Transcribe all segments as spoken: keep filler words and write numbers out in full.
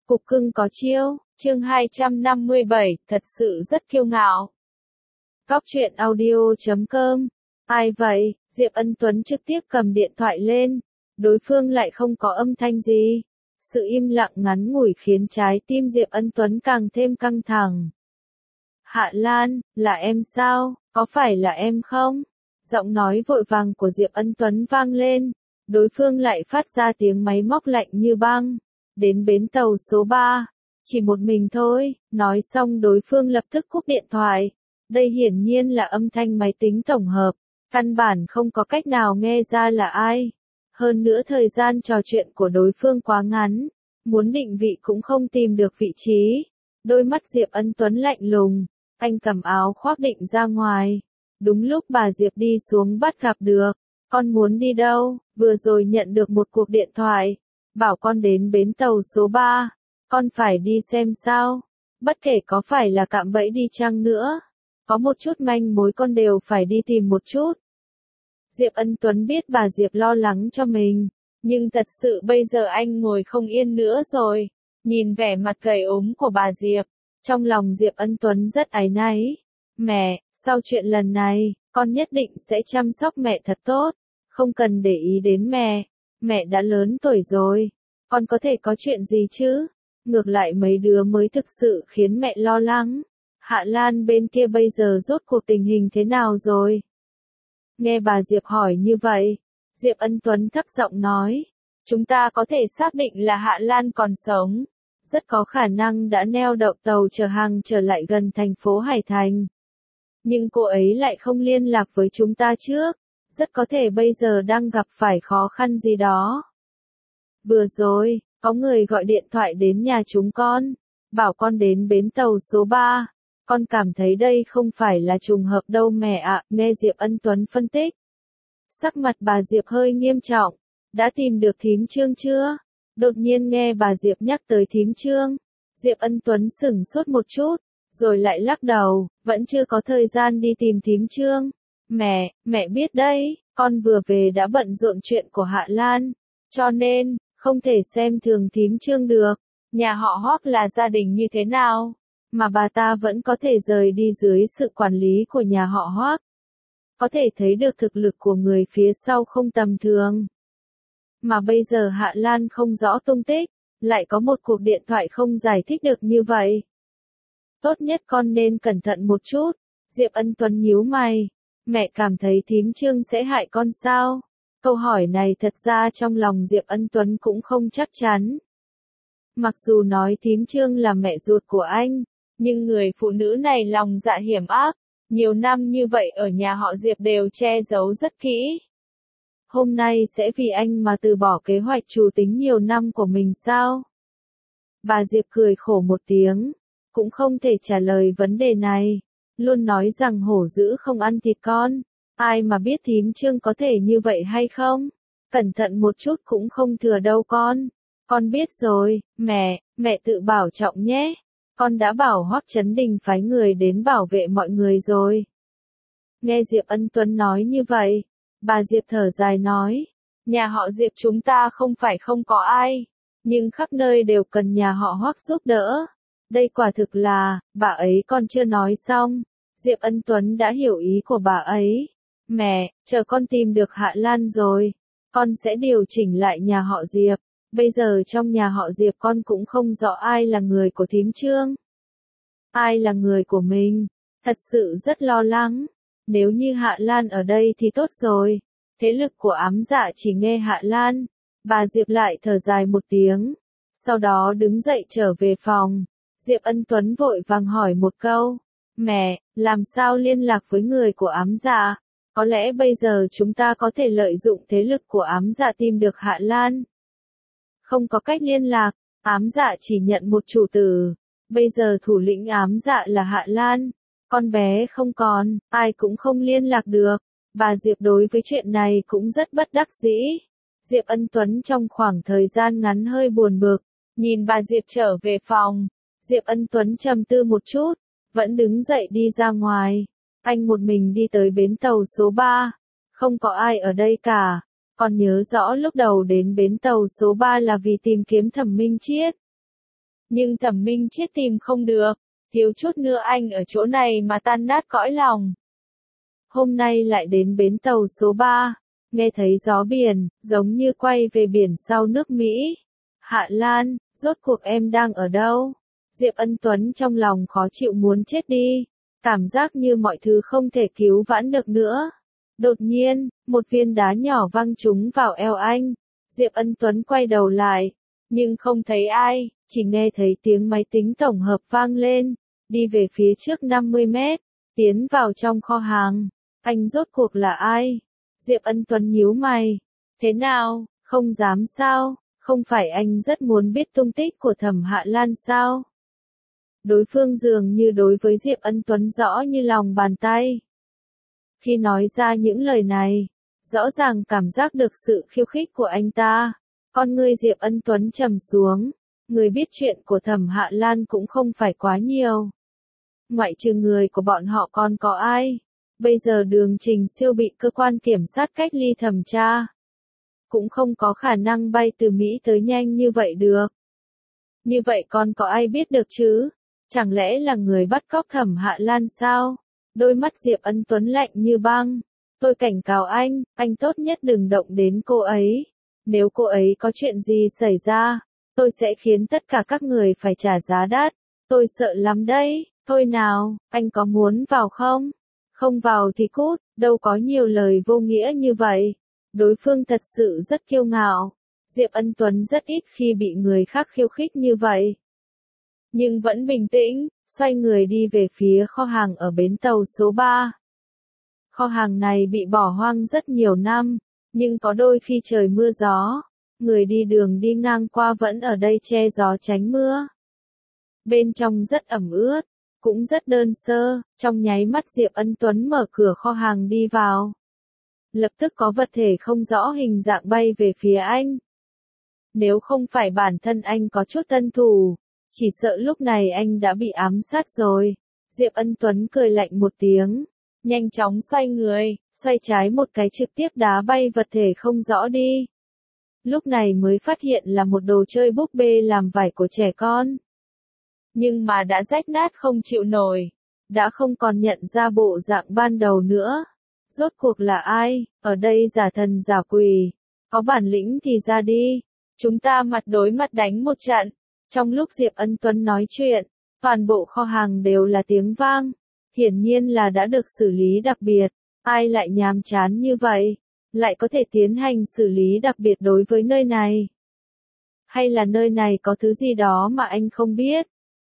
Cục cưng có chiêu, chương hai trăm năm mươi bảy, thật sự rất kiêu ngạo. Góc truyện audio chấm com. Ai vậy? Diệp Ân Tuấn trực tiếp cầm điện thoại lên. Đối phương lại không có âm thanh gì. Sự im lặng ngắn ngủi khiến trái tim Diệp Ân Tuấn càng thêm căng thẳng. Hạ Lan, là em sao? Có phải là em không? Giọng nói vội vàng của Diệp Ân Tuấn vang lên. Đối phương lại phát ra tiếng máy móc lạnh như băng. Đến bến tàu số ba. Chỉ một mình thôi, nói xong đối phương lập tức cúp điện thoại. Đây hiển nhiên là âm thanh máy tính tổng hợp, căn bản không có cách nào nghe ra là ai. Hơn nữa thời gian trò chuyện của đối phương quá ngắn, muốn định vị cũng không tìm được vị trí. Đôi mắt Diệp Ân Tuấn lạnh lùng, anh cầm áo khoác định ra ngoài. Đúng lúc bà Diệp đi xuống bắt gặp được. Con muốn đi đâu? Vừa rồi nhận được một cuộc điện thoại. Bảo con đến bến tàu số ba. Con phải đi xem sao. Bất kể có phải là cạm bẫy đi chăng nữa. Có một chút manh mối con đều phải đi tìm một chút. Diệp Ân Tuấn biết bà Diệp lo lắng cho mình. Nhưng thật sự bây giờ anh ngồi không yên nữa rồi. Nhìn vẻ mặt gầy ốm của bà Diệp. Trong lòng Diệp Ân Tuấn rất áy náy. Mẹ, sau chuyện lần này, con nhất định sẽ chăm sóc mẹ thật tốt. Không cần để ý đến mẹ. Mẹ đã lớn tuổi rồi. Con có thể có chuyện gì chứ? Ngược lại mấy đứa mới thực sự khiến mẹ lo lắng. Hạ Lan bên kia bây giờ rốt cuộc tình hình thế nào rồi? Nghe bà Diệp hỏi như vậy, Diệp Ân Tuấn thấp giọng nói. Chúng ta có thể xác định là Hạ Lan còn sống. Rất có khả năng đã neo đậu tàu chở hàng trở lại gần thành phố Hải Thành. Nhưng cô ấy lại không liên lạc với chúng ta trước. Rất có thể bây giờ đang gặp phải khó khăn gì đó. Vừa rồi, có người gọi điện thoại đến nhà chúng con. Bảo con đến bến tàu số ba. Con cảm thấy đây không phải là trùng hợp đâu mẹ ạ, nghe Diệp Ân Tuấn phân tích. Sắc mặt bà Diệp hơi nghiêm trọng. Đã tìm được thím Trương chưa? Đột nhiên nghe bà Diệp nhắc tới thím Trương. Diệp Ân Tuấn sửng sốt một chút, rồi lại lắc đầu, vẫn chưa có thời gian đi tìm thím Trương. Mẹ, mẹ biết đấy, con vừa về đã bận rộn chuyện của Hạ Lan. Cho nên, không thể xem thường thím Trương được. Nhà họ Hoắc là gia đình như thế nào? Mà bà ta vẫn có thể rời đi dưới sự quản lý của nhà họ Hoắc. Có thể thấy được thực lực của người phía sau không tầm thường. Mà bây giờ Hạ Lan không rõ tung tích, lại có một cuộc điện thoại không giải thích được như vậy. Tốt nhất con nên cẩn thận một chút. Diệp Ân Tuấn nhíu mày. Mẹ cảm thấy thím Trương sẽ hại con sao? Câu hỏi này thật ra trong lòng Diệp Ân Tuấn cũng không chắc chắn. Mặc dù nói thím Trương là mẹ ruột của anh, nhưng người phụ nữ này lòng dạ hiểm ác, nhiều năm như vậy ở nhà họ Diệp đều che giấu rất kỹ. Hôm nay sẽ vì anh mà từ bỏ kế hoạch trù tính nhiều năm của mình sao? Bà Diệp cười khổ một tiếng, cũng không thể trả lời vấn đề này, luôn nói rằng hổ dữ không ăn thịt con. Ai mà biết thím Trương có thể như vậy hay không? Cẩn thận một chút cũng không thừa đâu con. Con biết rồi, mẹ, mẹ tự bảo trọng nhé. Con đã bảo Hoắc Chấn Đình phái người đến bảo vệ mọi người rồi. Nghe Diệp Ân Tuấn nói như vậy, bà Diệp thở dài nói. Nhà họ Diệp chúng ta không phải không có ai, nhưng khắp nơi đều cần nhà họ Hoắc giúp đỡ. Đây quả thực là, bà ấy còn chưa nói xong. Diệp Ân Tuấn đã hiểu ý của bà ấy. Mẹ, chờ con tìm được Hạ Lan rồi, con sẽ điều chỉnh lại nhà họ Diệp. Bây giờ trong nhà họ Diệp con cũng không rõ ai là người của thím Trương. Ai là người của mình, thật sự rất lo lắng. Nếu như Hạ Lan ở đây thì tốt rồi. Thế lực của ám dạ chỉ nghe Hạ Lan. Bà Diệp lại thở dài một tiếng. Sau đó đứng dậy trở về phòng. Diệp Ân Tuấn vội vàng hỏi một câu. Mẹ, làm sao liên lạc với người của ám dạ? Có lẽ bây giờ chúng ta có thể lợi dụng thế lực của ám dạ tìm được Hạ Lan. Không có cách liên lạc, ám dạ chỉ nhận một chủ tử. Bây giờ thủ lĩnh ám dạ là Hạ Lan. Con bé không còn, ai cũng không liên lạc được. Bà Diệp đối với chuyện này cũng rất bất đắc dĩ. Diệp Ân Tuấn trong khoảng thời gian ngắn hơi buồn bực. Nhìn bà Diệp trở về phòng. Diệp Ân Tuấn trầm tư một chút. Vẫn đứng dậy đi ra ngoài. Anh một mình đi tới bến tàu số ba. Không có ai ở đây cả. Còn nhớ rõ lúc đầu đến bến tàu số ba là vì tìm kiếm Thẩm Minh Chiết. Nhưng Thẩm Minh Chiết tìm không được, thiếu chút nữa anh ở chỗ này mà tan nát cõi lòng. Hôm nay lại đến bến tàu số ba, nghe thấy gió biển, giống như quay về biển sau nước Mỹ. Hạ Lan, rốt cuộc em đang ở đâu? Diệp Ân Tuấn trong lòng khó chịu muốn chết đi, cảm giác như mọi thứ không thể cứu vãn được nữa. Đột nhiên, một viên đá nhỏ văng trúng vào eo anh. Diệp Ân Tuấn quay đầu lại, nhưng không thấy ai, chỉ nghe thấy tiếng máy tính tổng hợp vang lên, đi về phía trước năm mươi mét, tiến vào trong kho hàng. Anh rốt cuộc là ai? Diệp Ân Tuấn nhíu mày. Thế nào, không dám sao? Không phải anh rất muốn biết tung tích của Thẩm Hạ Lan sao? Đối phương dường như đối với Diệp Ân Tuấn rõ như lòng bàn tay. Khi nói ra những lời này, rõ ràng cảm giác được sự khiêu khích của anh ta. Con người Diệp Ân Tuấn trầm xuống, người biết chuyện của Thẩm Hạ Lan cũng không phải quá nhiều. Ngoại trừ người của bọn họ còn có ai? Bây giờ Đường Trình Siêu bị cơ quan kiểm sát cách ly thẩm tra. Cũng không có khả năng bay từ Mỹ tới nhanh như vậy được. Như vậy còn có ai biết được chứ? Chẳng lẽ là người bắt cóc Thẩm Hạ Lan sao? Đôi mắt Diệp Ân Tuấn lạnh như băng. Tôi cảnh cáo anh, anh tốt nhất đừng động đến cô ấy. Nếu cô ấy có chuyện gì xảy ra, tôi sẽ khiến tất cả các người phải trả giá đắt. Tôi sợ lắm đấy. Thôi nào, anh có muốn vào không? Không vào thì cút, đâu có nhiều lời vô nghĩa như vậy. Đối phương thật sự rất kiêu ngạo. Diệp Ân Tuấn rất ít khi bị người khác khiêu khích như vậy. Nhưng vẫn bình tĩnh, xoay người đi về phía kho hàng ở bến tàu số ba. Kho hàng này bị bỏ hoang rất nhiều năm, nhưng có đôi khi trời mưa gió, người đi đường đi ngang qua vẫn ở đây che gió tránh mưa. Bên trong rất ẩm ướt, cũng rất đơn sơ, trong nháy mắt Diệp Ân Tuấn mở cửa kho hàng đi vào. Lập tức có vật thể không rõ hình dạng bay về phía anh. Nếu không phải bản thân anh có chút tân thủ, chỉ sợ lúc này anh đã bị ám sát rồi. Diệp Ân Tuấn cười lạnh một tiếng, nhanh chóng xoay người, xoay trái một cái trực tiếp đá bay vật thể không rõ đi. Lúc này mới phát hiện là một đồ chơi búp bê làm vải của trẻ con. Nhưng mà đã rách nát không chịu nổi, đã không còn nhận ra bộ dạng ban đầu nữa. Rốt cuộc là ai, ở đây giả thần giả quỷ, có bản lĩnh thì ra đi, chúng ta mặt đối mặt đánh một trận. Trong lúc Diệp Ân Tuấn nói chuyện, toàn bộ kho hàng đều là tiếng vang, hiển nhiên là đã được xử lý đặc biệt, ai lại nhàm chán như vậy, lại có thể tiến hành xử lý đặc biệt đối với nơi này. Hay là nơi này có thứ gì đó mà anh không biết?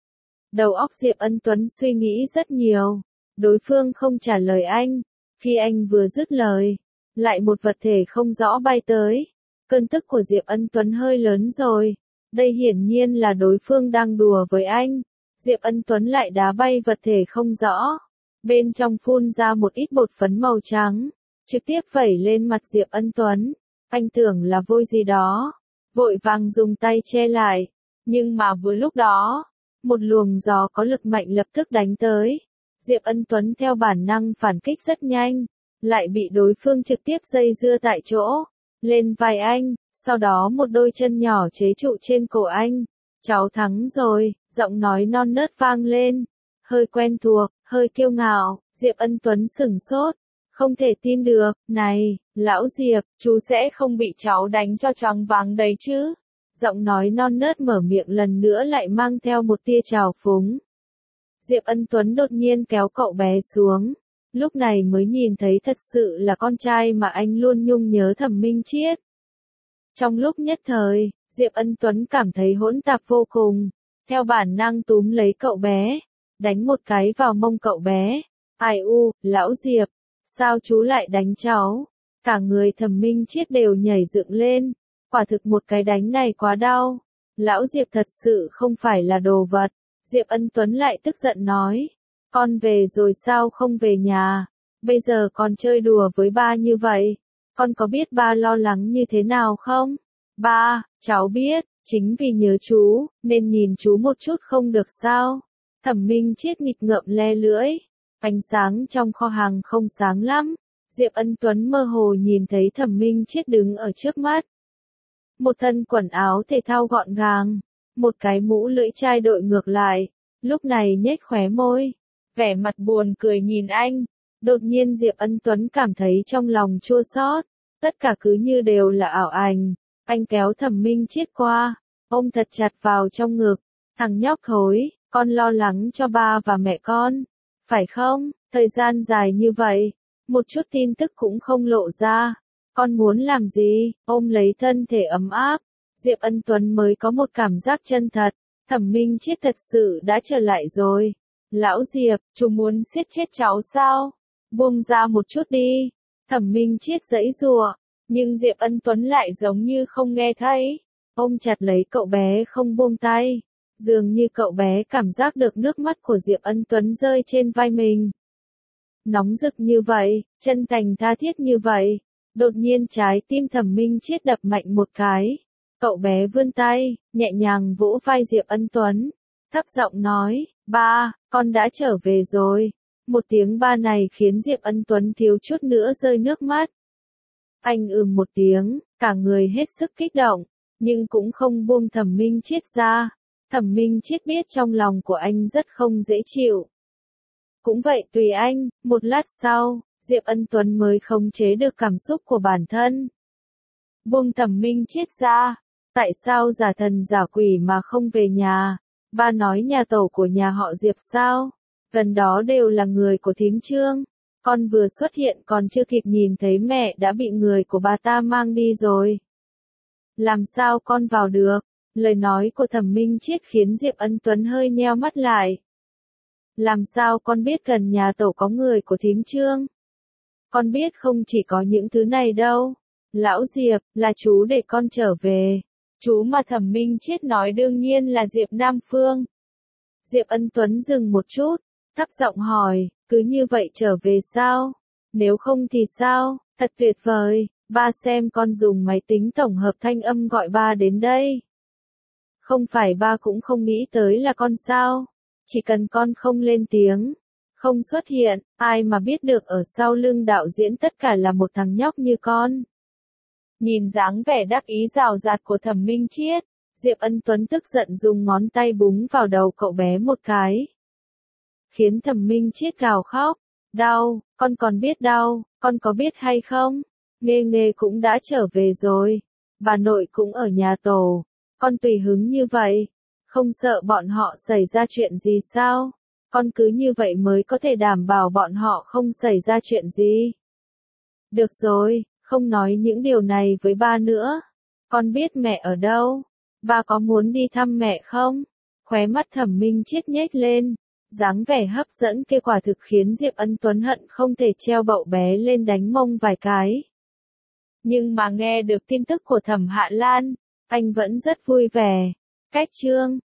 Đầu óc Diệp Ân Tuấn suy nghĩ rất nhiều, đối phương không trả lời anh, khi anh vừa dứt lời, lại một vật thể không rõ bay tới. Cơn tức của Diệp Ân Tuấn hơi lớn rồi, đây hiển nhiên là đối phương đang đùa với anh. Diệp Ân Tuấn lại đá bay vật thể không rõ, bên trong phun ra một ít bột phấn màu trắng, trực tiếp vẩy lên mặt Diệp Ân Tuấn. Anh tưởng là vôi gì đó, vội vàng dùng tay che lại, nhưng mà vừa lúc đó, một luồng gió có lực mạnh lập tức đánh tới. Diệp Ân Tuấn theo bản năng phản kích rất nhanh, lại bị đối phương trực tiếp dây dưa tại chỗ, lên vai anh, sau đó một đôi chân nhỏ chế trụ trên cổ anh. Cháu thắng rồi, giọng nói non nớt vang lên, hơi quen thuộc, hơi kiêu ngạo. Diệp Ân Tuấn sửng sốt, không thể tin được, này, lão Diệp, chú sẽ không bị cháu đánh cho choáng váng đấy chứ? Giọng nói non nớt mở miệng lần nữa lại mang theo một tia trào phúng. Diệp Ân Tuấn đột nhiên kéo cậu bé xuống, lúc này mới nhìn thấy thật sự là con trai mà anh luôn nhung nhớ Thẩm Minh Chiết. Trong lúc nhất thời, Diệp Ân Tuấn cảm thấy hỗn tạp vô cùng, theo bản năng túm lấy cậu bé, đánh một cái vào mông cậu bé. Ai u, lão Diệp, sao chú lại đánh cháu? Cả người Thẩm Minh Chiết đều nhảy dựng lên, quả thực một cái đánh này quá đau. Lão Diệp thật sự không phải là đồ vật. Diệp Ân Tuấn lại tức giận nói, con về rồi sao không về nhà, bây giờ con chơi đùa với ba như vậy, con có biết ba lo lắng như thế nào không? Ba, cháu biết, chính vì nhớ chú, nên nhìn chú một chút không được sao? Thẩm Minh Chiết nghịch ngợm le lưỡi, ánh sáng trong kho hàng không sáng lắm, Diệp Ân Tuấn mơ hồ nhìn thấy Thẩm Minh Chiết đứng ở trước mắt. Một thân quần áo thể thao gọn gàng, một cái mũ lưỡi chai đội ngược lại, lúc này nhếch khóe môi, vẻ mặt buồn cười nhìn anh. Đột nhiên Diệp Ân Tuấn cảm thấy trong lòng chua xót, tất cả cứ như đều là ảo ảnh. Anh kéo Thẩm Minh Chiết qua, ôm thật chặt vào trong ngực. Thằng nhóc thối, con lo lắng cho ba và mẹ con, phải không? Thời gian dài như vậy, một chút tin tức cũng không lộ ra. Con muốn làm gì? Ôm lấy thân thể ấm áp, Diệp Ân Tuấn mới có một cảm giác chân thật. Thẩm Minh Chiết thật sự đã trở lại rồi. Lão Diệp, chú muốn siết chết cháu sao? Buông ra một chút đi. Thẩm Minh Chiết giãy giụa, nhưng Diệp Ân Tuấn lại giống như không nghe thấy. Ôm chặt lấy cậu bé không buông tay. Dường như cậu bé cảm giác được nước mắt của Diệp Ân Tuấn rơi trên vai mình. Nóng rực như vậy, chân thành tha thiết như vậy. Đột nhiên trái tim Thẩm Minh Chiết đập mạnh một cái. Cậu bé vươn tay, nhẹ nhàng vỗ vai Diệp Ân Tuấn. Thấp giọng nói, ba, con đã trở về rồi. Một tiếng ba này khiến Diệp Ân Tuấn thiếu chút nữa rơi nước mắt. Anh ừm một tiếng, cả người hết sức kích động, nhưng cũng không buông Thẩm Minh Chiết ra. Thẩm Minh Chiết biết trong lòng của anh rất không dễ chịu. Cũng vậy tùy anh, một lát sau, Diệp Ân Tuấn mới khống chế được cảm xúc của bản thân. Buông Thẩm Minh Chiết ra, tại sao giả thần giả quỷ mà không về nhà? Ba nói nhà tổ của nhà họ Diệp sao? Gần đó đều là người của thím Trương. Con vừa xuất hiện còn chưa kịp nhìn thấy mẹ đã bị người của bà ta mang đi rồi. Làm sao con vào được? Lời nói của Thẩm Minh Chiết khiến Diệp Ân Tuấn hơi nheo mắt lại. Làm sao con biết gần nhà tổ có người của thím Trương? Con biết không chỉ có những thứ này đâu. Lão Diệp, là chú để con trở về. Chú mà Thẩm Minh Chiết nói đương nhiên là Diệp Nam Phương. Diệp Ân Tuấn dừng một chút, thấp giọng hỏi, cứ như vậy trở về sao? Nếu không thì sao? Thật tuyệt vời, ba xem con dùng máy tính tổng hợp thanh âm gọi ba đến đây. Không phải ba cũng không nghĩ tới là con sao? Chỉ cần con không lên tiếng, không xuất hiện, ai mà biết được ở sau lưng đạo diễn tất cả là một thằng nhóc như con. Nhìn dáng vẻ đắc ý rào rạt của Thẩm Minh Chiết, Diệp Ân Tuấn tức giận dùng ngón tay búng vào đầu cậu bé một cái. Khiến Thẩm Minh Chiết gào khóc. Đau, con còn biết đau, con có biết hay không? Nghê Nghê cũng đã trở về rồi. Bà nội cũng ở nhà tổ. Con tùy hứng như vậy. Không sợ bọn họ xảy ra chuyện gì sao? Con cứ như vậy mới có thể đảm bảo bọn họ không xảy ra chuyện gì. Được rồi, không nói những điều này với ba nữa. Con biết mẹ ở đâu? Ba có muốn đi thăm mẹ không? Khóe mắt Thẩm Minh Chiết nhếch lên. Dáng vẻ hấp dẫn kia quả thực khiến Diệp Ân Tuấn hận không thể treo bậu bé lên đánh mông vài cái. Nhưng mà nghe được tin tức của Thẩm Hạ Lan, anh vẫn rất vui vẻ. Cách chương